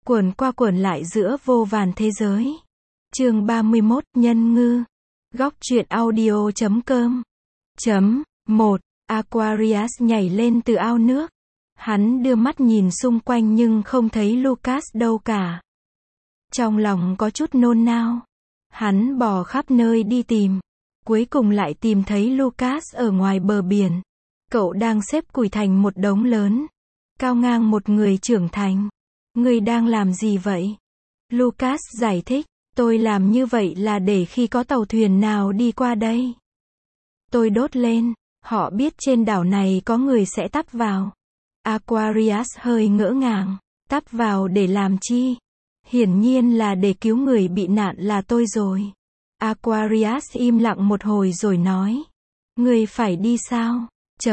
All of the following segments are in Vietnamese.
Quẩn qua quẩn lại giữa vô vàn thế giới. Chương 31, Nhân ngư. Góc truyện audio.com. 1. Aquarius nhảy lên từ ao nước. Hắn đưa mắt nhìn xung quanh nhưng không thấy Lucas đâu cả. Trong lòng có chút nôn nao. Hắn bò khắp nơi đi tìm. Cuối cùng lại tìm thấy Lucas ở ngoài bờ biển. Cậu đang xếp củi thành một đống lớn. Cao ngang một người trưởng thành. Người đang làm gì vậy? Lucas giải thích. Tôi làm như vậy là để khi có tàu thuyền nào đi qua đây. Tôi đốt lên. Họ biết trên đảo này có người sẽ tắp vào. Aquarius hơi ngỡ ngàng. Tắp vào để làm chi? Hiển nhiên là để cứu người bị nạn là tôi rồi. Aquarius im lặng một hồi rồi nói. Người phải đi sao?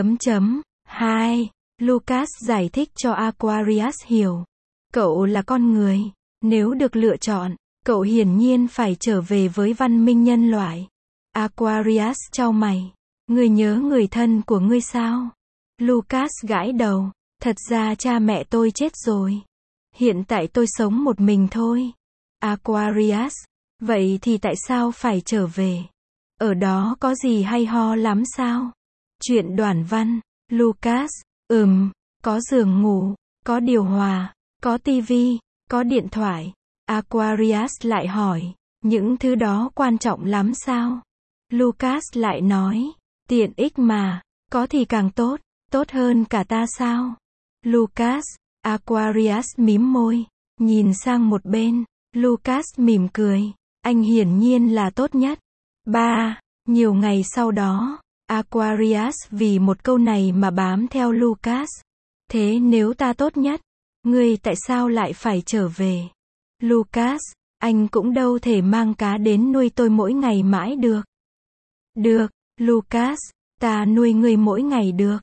2. Lucas giải thích cho Aquarius hiểu. Cậu là con người. Nếu được lựa chọn, cậu hiển nhiên phải trở về với văn minh nhân loại. Aquarius chau mày. Ngươi nhớ người thân của ngươi sao? Lucas gãi đầu. Thật ra cha mẹ tôi chết rồi. Hiện tại tôi sống một mình thôi. Aquarius. Vậy thì tại sao phải trở về? Ở đó có gì hay ho lắm sao? Chuyện Đoản Văn. Lucas. Có giường ngủ, có điều hòa, có tivi, có điện thoại. Aquarius lại hỏi. Những thứ đó quan trọng lắm sao? Lucas lại nói. Tiện ích mà, có thì càng tốt, tốt hơn cả ta sao? Lucas. Aquarius mím môi, nhìn sang một bên. Lucas mỉm cười. Anh hiển nhiên là tốt nhất. 3. Nhiều ngày sau đó, Aquarius vì một câu này mà bám theo Lucas. Thế nếu ta tốt nhất, ngươi tại sao lại phải trở về? Lucas. Anh cũng đâu thể mang cá đến nuôi tôi mỗi ngày mãi được. Được, Lucas. Ta nuôi ngươi mỗi ngày được.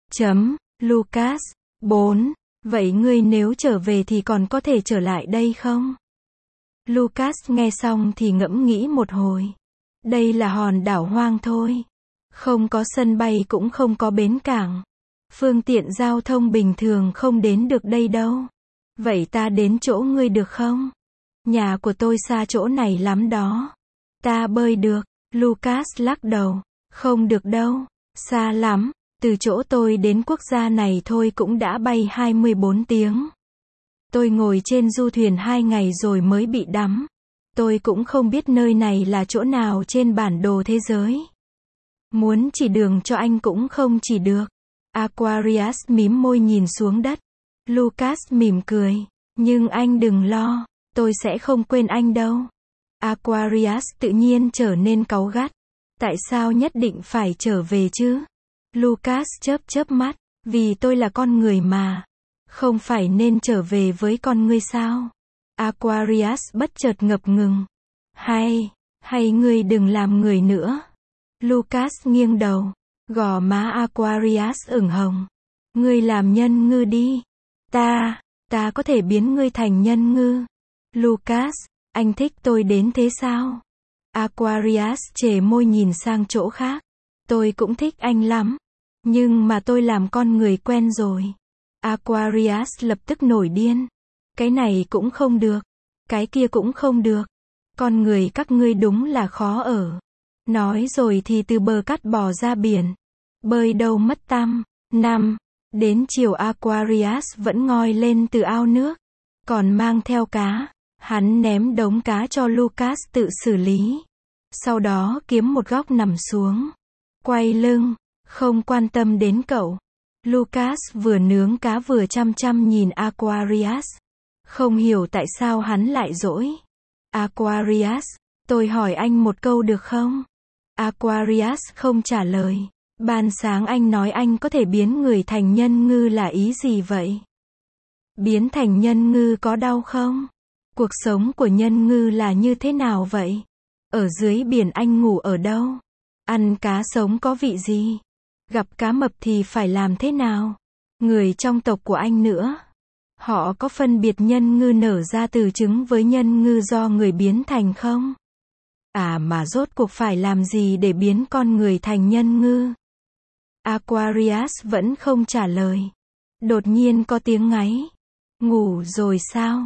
Lucas. 4. Vậy ngươi nếu trở về thì còn có thể trở lại đây không? Lucas nghe xong thì ngẫm nghĩ một hồi. Đây là hòn đảo hoang thôi. Không có sân bay cũng không có bến cảng. Phương tiện giao thông bình thường không đến được đây đâu. Vậy ta đến chỗ ngươi được không? Nhà của tôi xa chỗ này lắm đó. Ta bơi được. Lucas lắc đầu. Không được đâu. Xa lắm. Từ chỗ tôi đến quốc gia này thôi cũng đã bay 24 tiếng. Tôi ngồi trên du thuyền 2 ngày rồi mới bị đắm. Tôi cũng không biết nơi này là chỗ nào trên bản đồ thế giới. Muốn chỉ đường cho anh cũng không chỉ được. Aquarius mím môi nhìn xuống đất. Lucas mỉm cười. Nhưng anh đừng lo. Tôi sẽ không quên anh đâu. Aquarius tự nhiên trở nên cáu gắt. Tại sao nhất định phải trở về chứ? Lucas chớp mắt. Vì tôi là con người mà. Không phải nên trở về với con ngươi sao? Aquarius bất chợt ngập ngừng. Hay ngươi đừng làm người nữa. Lucas nghiêng đầu. Gò má Aquarius ửng hồng. Ngươi làm nhân ngư đi. Ta có thể biến ngươi thành nhân ngư. Lucas. Anh thích tôi đến thế sao? Aquarius chề môi nhìn sang chỗ khác. Tôi cũng thích anh lắm. Nhưng mà tôi làm con người quen rồi. Aquarius lập tức nổi điên. Cái này cũng không được. Cái kia cũng không được. Con người các ngươi đúng là khó ở. Nói rồi thì từ bờ cát bò ra biển. Bơi đâu mất tăm. 5. Đến chiều Aquarius vẫn ngoi lên từ ao nước. Còn mang theo cá. Hắn ném đống cá cho Lucas tự xử lý. Sau đó kiếm một góc nằm xuống. Quay lưng. Không quan tâm đến cậu. Lucas vừa nướng cá vừa chăm chăm nhìn Aquarius. Không hiểu tại sao hắn lại dỗi. Aquarius. Tôi hỏi anh một câu được không? Aquarius không trả lời. Ban sáng anh nói anh có thể biến người thành nhân ngư là ý gì vậy? Biến thành nhân ngư có đau không? Cuộc sống của nhân ngư là như thế nào vậy? Ở dưới biển anh ngủ ở đâu? Ăn cá sống có vị gì? Gặp cá mập thì phải làm thế nào? Người trong tộc của anh nữa. Họ có phân biệt nhân ngư nở ra từ trứng với nhân ngư do người biến thành không? Mà rốt cuộc phải làm gì để biến con người thành nhân ngư? Aquarius vẫn không trả lời. Đột nhiên có tiếng ngáy. Ngủ rồi sao?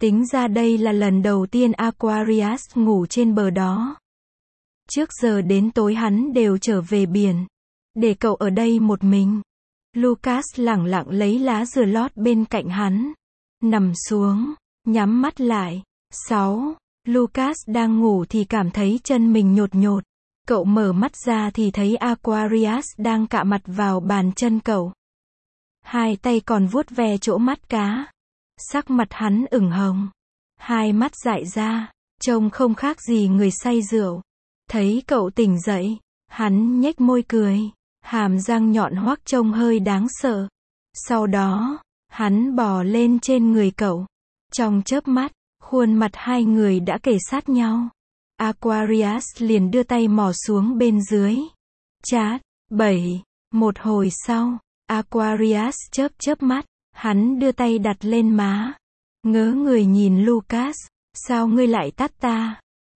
Tính ra đây là lần đầu tiên Aquarius ngủ trên bờ đó. Trước giờ đến tối hắn đều trở về biển. Để cậu ở đây một mình. Lucas lẳng lặng lấy lá dừa lót bên cạnh hắn. Nằm xuống, nhắm mắt lại. 6. Lucas đang ngủ thì cảm thấy chân mình nhột nhột. Cậu mở mắt ra thì thấy Aquarius đang cạ mặt vào bàn chân cậu. Hai tay còn vuốt ve chỗ mắt cá. Sắc mặt hắn ửng hồng. Hai mắt dại ra, trông không khác gì người say rượu. Thấy cậu tỉnh dậy, hắn nhếch môi cười. Hàm răng nhọn hoắt trông hơi đáng sợ. Sau đó, hắn bò lên trên người cậu. Trong chớp mắt, khuôn mặt hai người đã kề sát nhau. Aquarius liền đưa tay mò xuống bên dưới. Chát. 7. Một hồi sau, Aquarius chớp mắt, hắn đưa tay đặt lên má. Ngớ người nhìn Lucas, sao ngươi lại tát ta?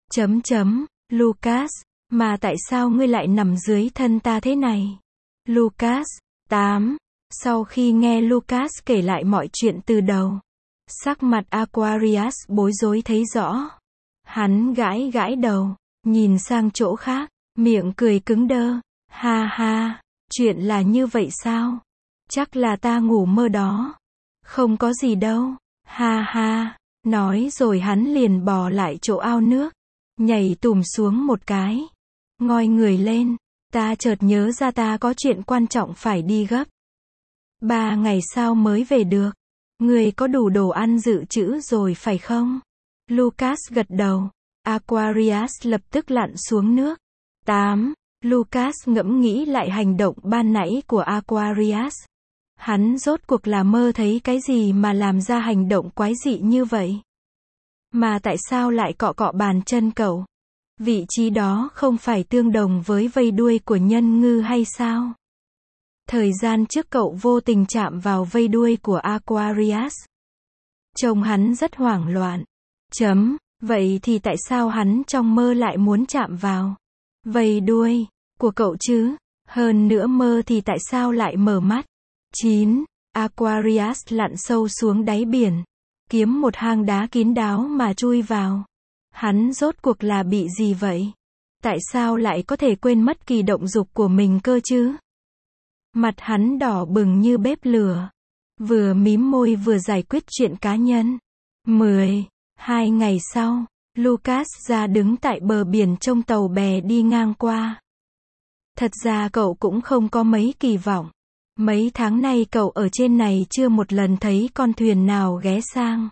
Lucas, mà tại sao ngươi lại nằm dưới thân ta thế này? Lucas. 8. Sau khi nghe Lucas kể lại mọi chuyện từ đầu, sắc mặt Aquarius bối rối thấy rõ. Hắn gãi gãi đầu, nhìn sang chỗ khác, miệng cười cứng đơ. Ha ha, chuyện là như vậy sao? Chắc là ta ngủ mơ đó. Không có gì đâu. Ha ha, nói rồi hắn liền bò lại chỗ ao nước, nhảy tùm xuống một cái. Ngoi người lên, ta chợt nhớ ra ta có chuyện quan trọng phải đi gấp. 3 ngày sau mới về được. Người có đủ đồ ăn dự trữ rồi phải không? Lucas gật đầu. Aquarius lập tức lặn xuống nước. 8. Lucas ngẫm nghĩ lại hành động ban nãy của Aquarius. Hắn rốt cuộc là mơ thấy cái gì mà làm ra hành động quái dị như vậy? Mà tại sao lại cọ cọ bàn chân cậu? Vị trí đó không phải tương đồng với vây đuôi của nhân ngư hay sao? Thời gian trước cậu vô tình chạm vào vây đuôi của Aquarius. Trông hắn rất hoảng loạn. Vậy thì tại sao hắn trong mơ lại muốn chạm vào vây đuôi của cậu chứ? Hơn nữa mơ thì tại sao lại mở mắt? 9. Aquarius lặn sâu xuống đáy biển, kiếm một hang đá kín đáo mà chui vào. Hắn rốt cuộc là bị gì vậy? Tại sao lại có thể quên mất kỳ động dục của mình cơ chứ? Mặt hắn đỏ bừng như bếp lửa. Vừa mím môi vừa giải quyết chuyện cá nhân. 10. 2 ngày sau, Lucas ra đứng tại bờ biển trông tàu bè đi ngang qua. Thật ra cậu cũng không có mấy kỳ vọng. Mấy tháng nay cậu ở trên này chưa một lần thấy con thuyền nào ghé sang.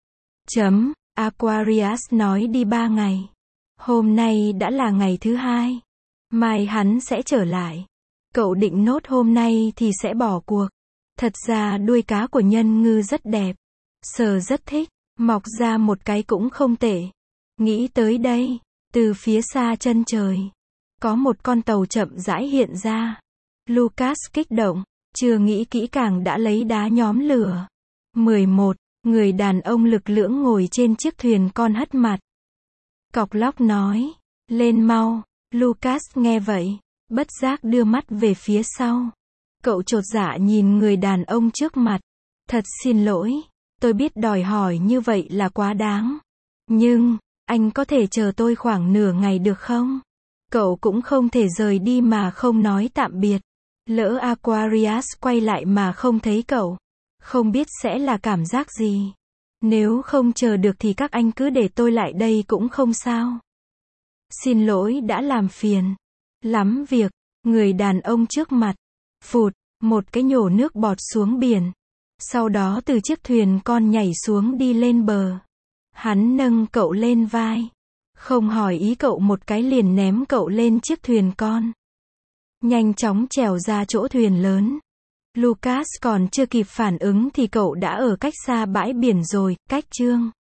Aquarius nói đi 3 ngày. Hôm nay đã là ngày thứ 2. Mai hắn sẽ trở lại. Cậu định nốt hôm nay thì sẽ bỏ cuộc. Thật ra đuôi cá của nhân ngư rất đẹp. Sờ rất thích, mọc ra một cái cũng không tệ. Nghĩ tới đây, từ phía xa chân trời, có một con tàu chậm rãi hiện ra. Lucas kích động, chưa nghĩ kỹ càng đã lấy đá nhóm lửa. 11. Người đàn ông lực lưỡng ngồi trên chiếc thuyền con hất mặt. Cọc lóc nói, lên mau. Lucas nghe vậy, bất giác đưa mắt về phía sau. Cậu chột dạ nhìn người đàn ông trước mặt. Thật xin lỗi, tôi biết đòi hỏi như vậy là quá đáng. Nhưng, anh có thể chờ tôi khoảng nửa ngày được không? Cậu cũng không thể rời đi mà không nói tạm biệt. Lỡ Aquarius quay lại mà không thấy cậu, không biết sẽ là cảm giác gì. Nếu không chờ được thì các anh cứ để tôi lại đây cũng không sao. Xin lỗi đã làm phiền. Lắm việc. Người đàn ông trước mặt. Phụt, một cái nhổ nước bọt xuống biển. Sau đó từ chiếc thuyền con nhảy xuống đi lên bờ. Hắn nâng cậu lên vai. Không hỏi ý cậu một cái liền ném cậu lên chiếc thuyền con. Nhanh chóng trèo ra chỗ thuyền lớn. Lucas còn chưa kịp phản ứng thì cậu đã ở cách xa bãi biển rồi, cách chương